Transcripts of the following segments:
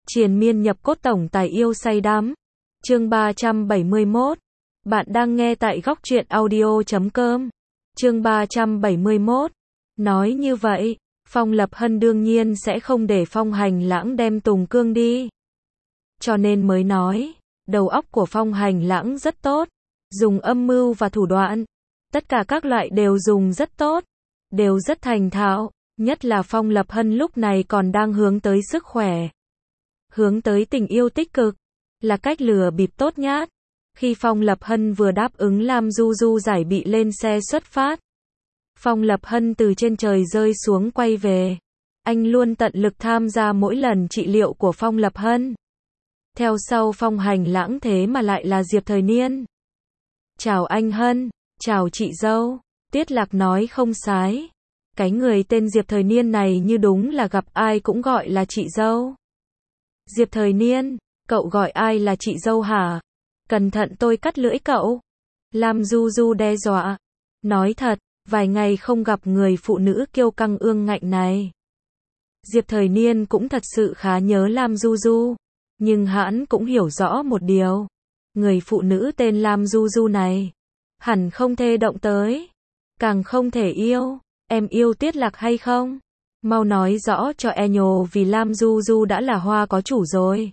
Triền miên nhập cốt tổng tài yêu say đắm. Chương 371. Bạn đang nghe tại góc truyện audio.com. Chương 371. Nói như vậy, Phong Lập Hân đương nhiên sẽ không để Phong Hành Lãng đem Tùng Cương đi. Cho nên mới nói, đầu óc của Phong Hành Lãng rất tốt, dùng âm mưu và thủ đoạn, tất cả các loại đều dùng rất tốt, đều rất thành thạo, nhất là Phong Lập Hân lúc này còn đang hướng tới sức khỏe, hướng tới tình yêu tích cực, là cách lừa bịp tốt nhát. Khi Phong Lập Hân vừa đáp ứng Lam Du Du giải bị lên xe xuất phát, Phong Lập Hân từ trên trời rơi xuống quay về. Anh luôn tận lực tham gia mỗi lần trị liệu của Phong Lập Hân. Theo sau Phong Hành Lãng thế mà lại là Diệp Thời Niên. Chào anh Hân, chào chị dâu. Tiết Lạc nói không sai. Cái người tên Diệp Thời Niên này như đúng là gặp ai cũng gọi là chị dâu. Diệp Thời Niên, cậu gọi ai là chị dâu hả? Cẩn thận tôi cắt lưỡi cậu. Lam Du Du đe dọa. Nói thật, vài ngày không gặp người phụ nữ kiêu căng ương ngạnh này. Diệp Thời Niên cũng thật sự khá nhớ Lam Du Du. Nhưng hắn cũng hiểu rõ một điều. Người phụ nữ tên Lam Du Du này, hẳn không thể động tới. Càng không thể yêu. Em yêu Tiết Lạc hay không? Mau nói rõ cho e nhồ vì Lam Du Du đã là hoa có chủ rồi.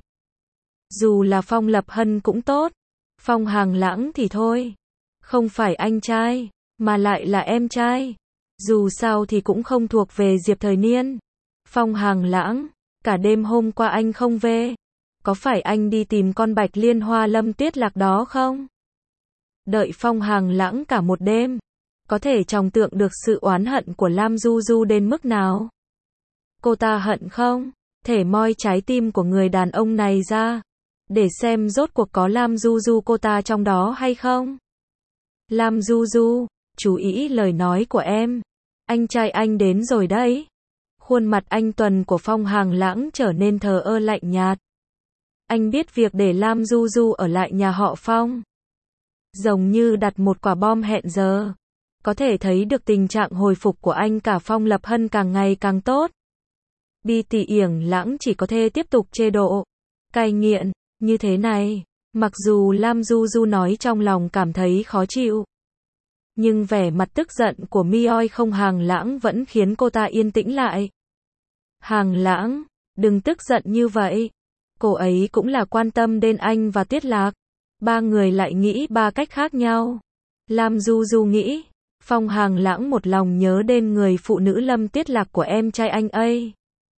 Dù là Phong Lập Hân cũng tốt. Phong Hành Lãng thì thôi. Không phải anh trai, mà lại là em trai. Dù sao thì cũng không thuộc về Diệp Thời Niên. Phong Hành Lãng, cả đêm hôm qua anh không về. Có phải anh đi tìm con Bạch Liên Hoa Lâm Tiết Lạc đó không? Đợi Phong Hành Lãng cả một đêm. Có thể trông tượng được sự oán hận của Lam Du Du đến mức nào? Cô ta hận không? Thể moi trái tim của người đàn ông này ra. Để xem rốt cuộc có Lam Du Du cô ta trong đó hay không? Lam Du Du, chú ý lời nói của em. Anh trai anh đến rồi đấy. Khuôn mặt anh Tuần của Phong Hành Lãng trở nên thờ ơ lạnh nhạt. Anh biết việc để Lam Du Du ở lại nhà họ Phong giống như đặt một quả bom hẹn giờ. Có thể thấy được tình trạng hồi phục của anh cả Phong Lập Hân càng ngày càng tốt. Bi Tỷ Yểng Lãng chỉ có thể tiếp tục chế độ cai nghiện như thế này. Mặc dù Lam Du Du nói trong lòng cảm thấy khó chịu, nhưng vẻ mặt tức giận của Mi-oi Không Hành Lãng vẫn khiến cô ta yên tĩnh lại. Hành Lãng, đừng tức giận như vậy. Cô ấy cũng là quan tâm đến anh và Tiết Lạc. Ba người lại nghĩ ba cách khác nhau. Lam Du Du nghĩ, Phong Hành Lãng một lòng nhớ đến người phụ nữ Lâm Tiết Lạc của em trai anh ấy.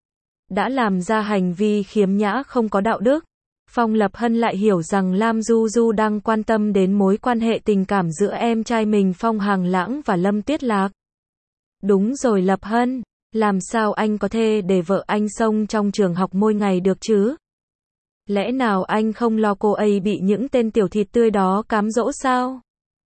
Đã làm ra hành vi khiếm nhã không có đạo đức. Phong Lập Hân lại hiểu rằng Lam Du Du đang quan tâm đến mối quan hệ tình cảm giữa em trai mình Phong Hành Lãng và Lâm Tiết Lạc. Đúng rồi Lập Hân, làm sao anh có thể để vợ anh xông trong trường học mỗi ngày được chứ? Lẽ nào anh không lo cô ấy bị những tên tiểu thịt tươi đó cám dỗ sao?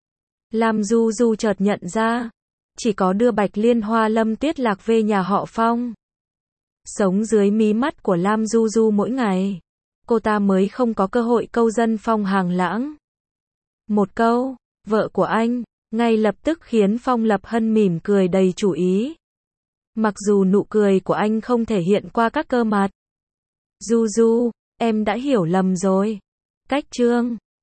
Lam Du Du chợt nhận ra, chỉ có đưa Bạch Liên Hoa Lâm Tiết Lạc về nhà họ Phong, sống dưới mí mắt của Lam Du Du mỗi ngày, cô ta mới không có cơ hội câu dân Phong Hành Lãng. Một câu, vợ của anh, ngay lập tức khiến Phong Lập Hân mỉm cười đầy chủ ý. Mặc dù nụ cười của anh không thể hiện qua các cơ mặt. Du Du, em đã hiểu lầm rồi. Cách chương